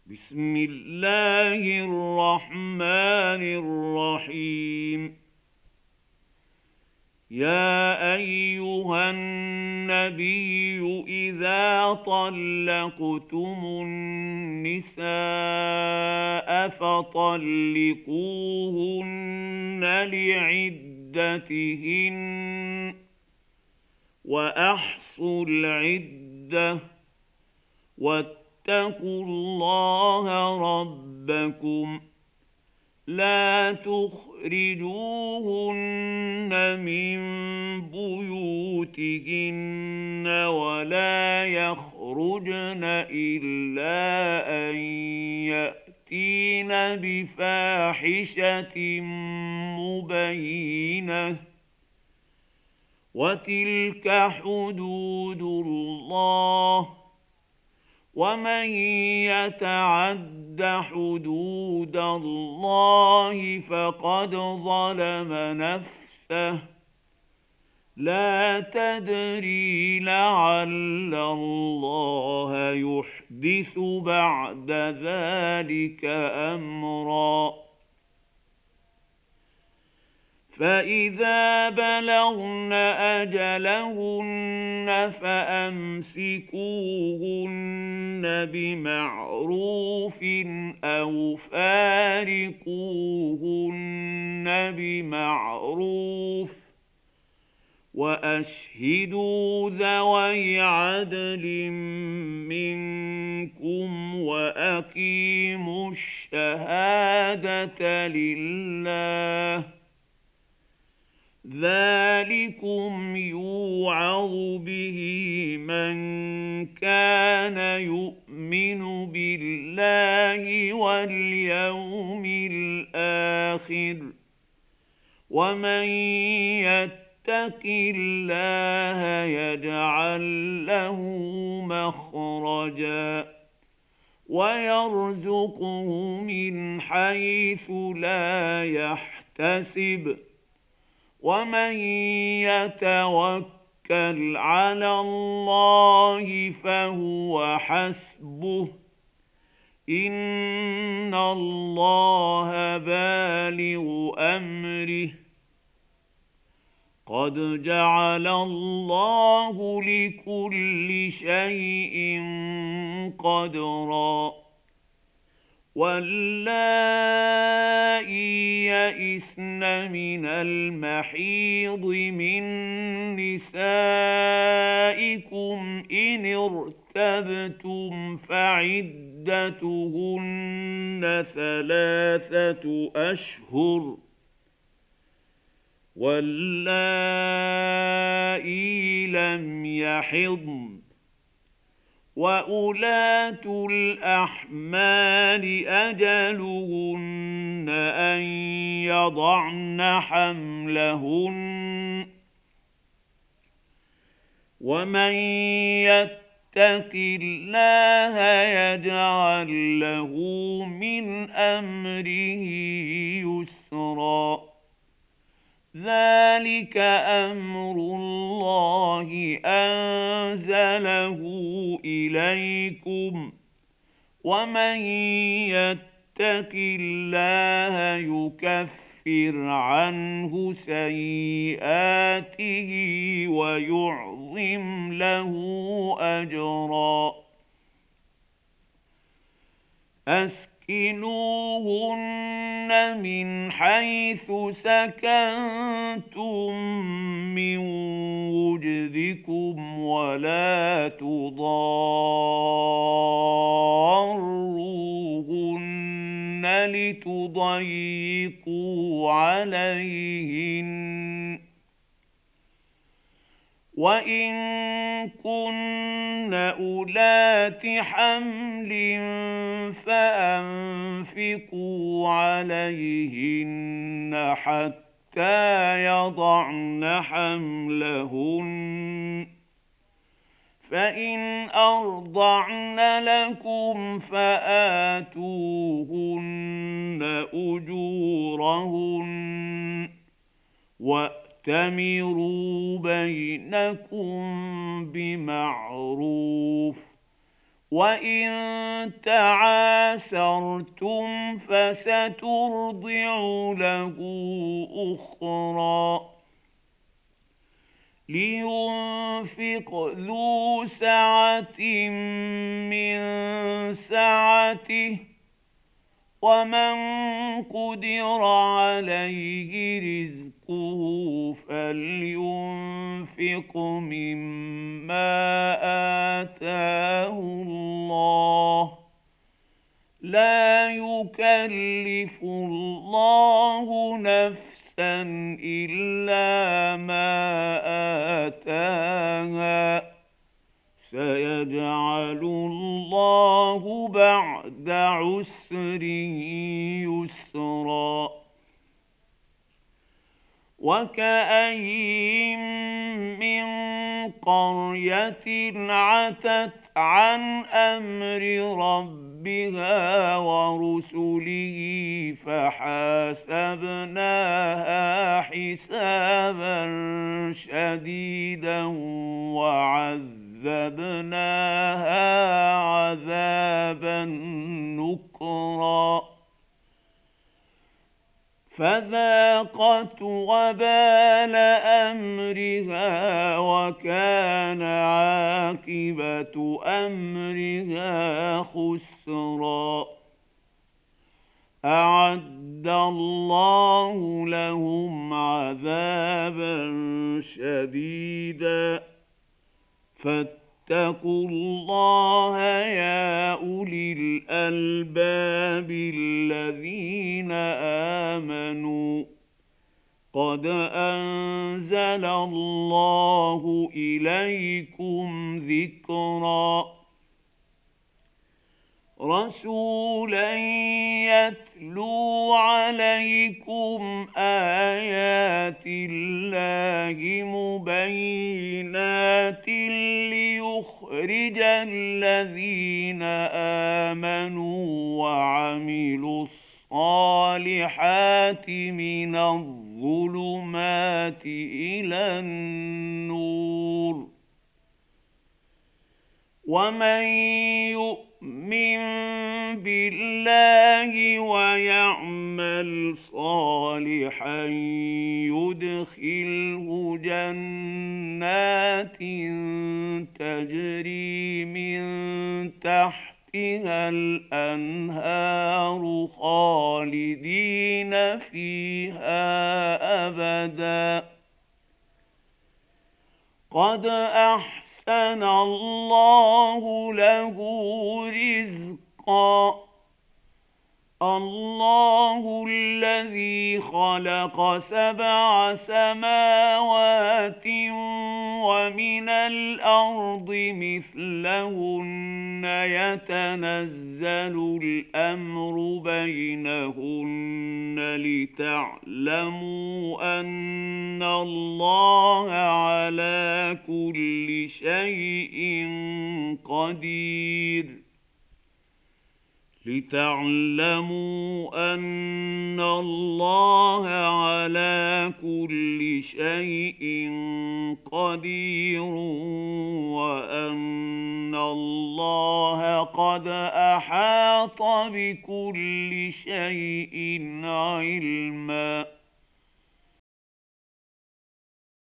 بسم الله الرحمن الرحيم. يا أيها النبي إذا طلقتم النساء فطلقوهن لعدتهن وأحصوا العدة واتقوا الله ربكم لا تخرجوهن من بيوتهن ولا يخرجن إلا أن يأتين بفاحشة مبينة وتلك حدود الله ومن يتعد حدود الله فقد ظلم نفسه لا تدري لعل الله يحدث بعد ذلك أمرا. فإذا بلغن أجلهن فأمسكوهن بمعروف أو فارقوهن بمعروف وأشهدوا ذوي عدل منكم وأقيموا الشهادة لله ذلكم يوعظ به من كان يؤمن بالله واليوم الآخر ومن يتق الله يجعل له مخرجا ويرزقه من حيث لا يحتسب ومن يتوكل على الله فهو حسبه إن الله بالغ أمره قد جعل الله لكل شيء قدرا. واللائي يئسن من المحيض من نسائكم إن ارتبتم فعدتهن 3 أشهر واللائي لم يحضن وأولاة الأحمال أجلهن أن يضعن حملهن ومن يتق الله يجعل له من أمره يسرا ذلك أمر الله أنزله إليكم ومن يتق الله يكفر عنه سيئاته ويعظم له أجرا. أسكنوهن من حيث سكنتم من وجدكم ولا تضاروهن لتضيقوا عليهن وإن كن أولات حمل فأنفقوا عليهن حتى يضعن حملهن فإن أرضعن لكم فآتوهن أجورهن وأتمروا بينكم بمعروف وإن تعاسرتم فسترضع له أخرى لينفق ذو سعة من سعته ومن قدر عليه رزقه فلينفق مما آتاه الله لا يكلف الله نفسا إلا ما آتاها سيجعل الله بعد عسر يسرا وكأين من قرية عتت عن أمر ربها ورسله فحاسبناها حسابا شديدا وعذبناها عذابا نكرا فذاقت وبال أمرها وكان عاقبة أمرها خسرا أعد الله لهم عذابا شديدا فاتقوا الله يا أولي الألباب الذين آمنوا قد أنزل الله إليكم ذكرا رسولا يتلو عليكم آيات الله مبينات ليخرج الذين آمنوا وعملوا الصالحات من الظلمات إلى النور ومن يؤمن بالله ويعمل صالحا يدخله جنات تجري من تحتها الأنهار خالدين فيها أبدا قد أحسن الله له رزقا الله الذي خلق 7 سماوات ومن الأرض مثلهن يتنزل الأمر بينهن لتعلموا أن الله على كل شيء قدير لتعلموا أن الله على كل شيء قدير وأن الله قد أحاط بكل شيء علما